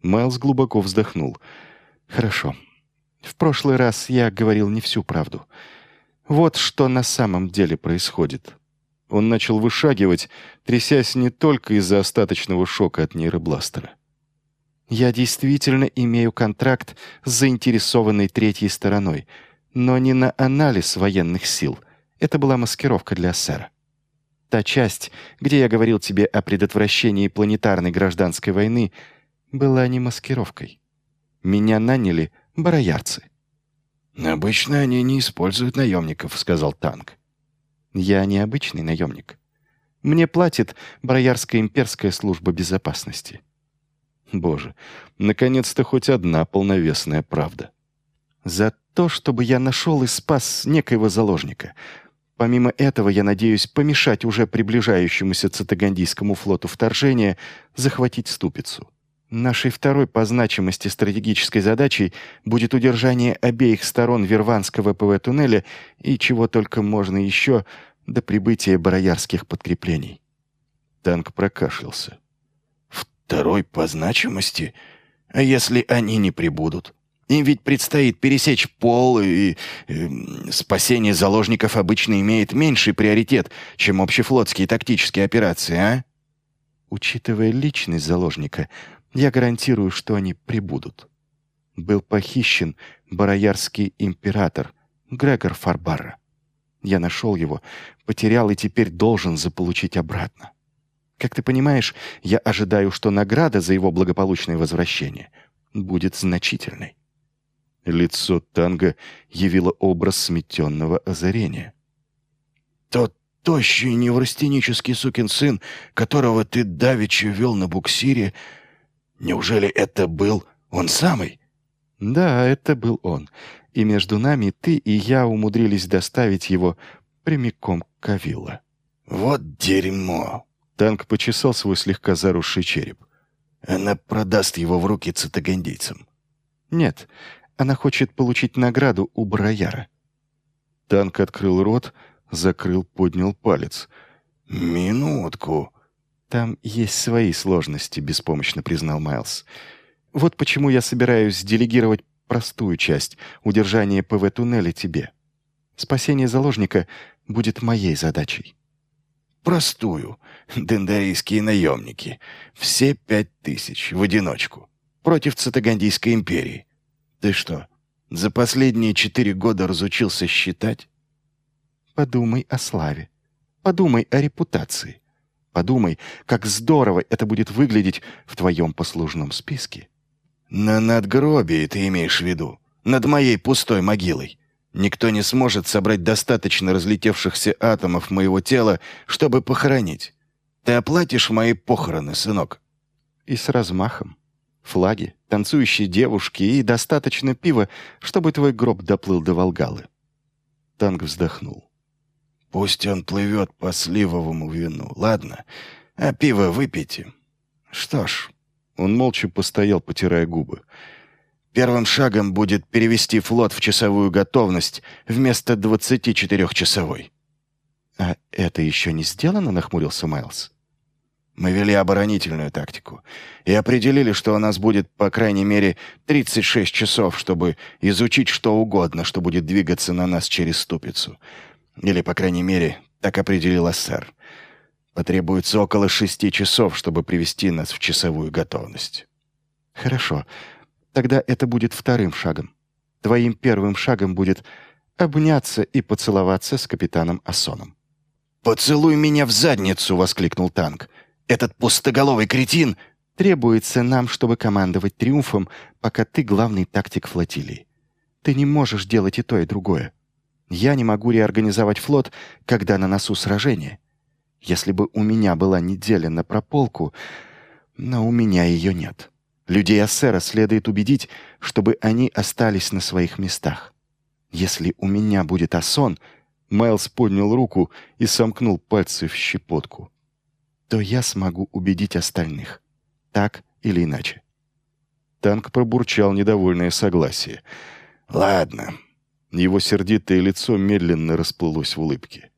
Майлз глубоко вздохнул. «Хорошо. В прошлый раз я говорил не всю правду. Вот что на самом деле происходит». Он начал вышагивать, трясясь не только из-за остаточного шока от нейробластера. «Я действительно имею контракт с заинтересованной третьей стороной, но не на анализ военных сил. Это была маскировка для сэра. Та часть, где я говорил тебе о предотвращении планетарной гражданской войны, была не маскировкой. Меня наняли бароярцы». «Обычно они не используют наемников», — сказал Танк. «Я не обычный наемник. Мне платит Бароярская имперская служба безопасности». Боже, наконец-то хоть одна полновесная правда. «За то, чтобы я нашел и спас некоего заложника. Помимо этого, я надеюсь помешать уже приближающемуся Цитагандийскому флоту вторжения захватить Ступицу. Нашей второй по значимости стратегической задачей будет удержание обеих сторон Верванского ПВ-туннеля и чего только можно еще до прибытия бароярских подкреплений». Танк прокашлялся. «Второй по значимости? А если они не прибудут? Им ведь предстоит пересечь пол, и спасение заложников обычно имеет меньший приоритет, чем общефлотские тактические операции, а?» «Учитывая личность заложника, я гарантирую, что они прибудут. Был похищен бароярский император Грегор Фарбарра. Я нашел его, потерял и теперь должен заполучить обратно. Как ты понимаешь, я ожидаю, что награда за его благополучное возвращение будет значительной». Лицо Танга явило образ сметенного озарения. «Тот тощий неврастенический сукин сын, которого ты давеча вел на буксире, неужели это был он самый?» «Да, это был он. И между нами ты и я умудрились доставить его прямиком к Авилла». «Вот дерьмо!» Танк почесал свой слегка заросший череп. «Она продаст его в руки цитагандийцам». «Нет, она хочет получить награду у Барояра». Танк открыл рот, закрыл, поднял палец. «Минутку». «Там есть свои сложности», — беспомощно признал Майлз. «Вот почему я собираюсь делегировать простую часть — удержание ПВ-туннеля тебе. Спасение заложника будет моей задачей». «Простую. Дендарийские наемники. Все 5000 в одиночку. Против Цитагандийской империи. Ты что, за последние 4 года разучился считать?» «Подумай о славе. Подумай о репутации. Подумай, как здорово это будет выглядеть в твоем послужном списке». «На надгробии ты имеешь в виду? Над моей пустой могилой. Никто не сможет собрать достаточно разлетевшихся атомов моего тела, чтобы похоронить. Ты оплатишь мои похороны, сынок?» И с размахом. Флаги, танцующие девушки и достаточно пива, чтобы твой гроб доплыл до Волгалы. Танк вздохнул. «Пусть он плывет по сливовому вину, ладно? А пиво выпейте. Что ж...» Он молча постоял, потирая губы. «Первым шагом будет перевести флот в часовую готовность вместо 24-часовой». «А это еще не сделано?» — нахмурился Майлз. «Мы вели оборонительную тактику и определили, что у нас будет, по крайней мере, 36 часов, чтобы изучить что угодно, что будет двигаться на нас через Ступицу. Или, по крайней мере, так определил СССР. Потребуется около 6 часов, чтобы привести нас в часовую готовность». «Хорошо. Тогда это будет вторым шагом. Твоим первым шагом будет обняться и поцеловаться с капитаном Ассоном». «Поцелуй меня в задницу!» — воскликнул Танк. «Этот пустоголовый кретин...» «Требуется нам, чтобы командовать триумфом, пока ты главный тактик флотилии. Ты не можешь делать и то, и другое. Я не могу реорганизовать флот, когда на носу сражение. Если бы у меня была неделя на прополку, но у меня ее нет. Людей Ассера следует убедить, чтобы они остались на своих местах. Если у меня будет Ассон...» Майлз поднял руку и сомкнул пальцы в щепотку. «То я смогу убедить остальных. Так или иначе». Танк пробурчал недовольное согласие. «Ладно». Его сердитое лицо медленно расплылось в улыбке.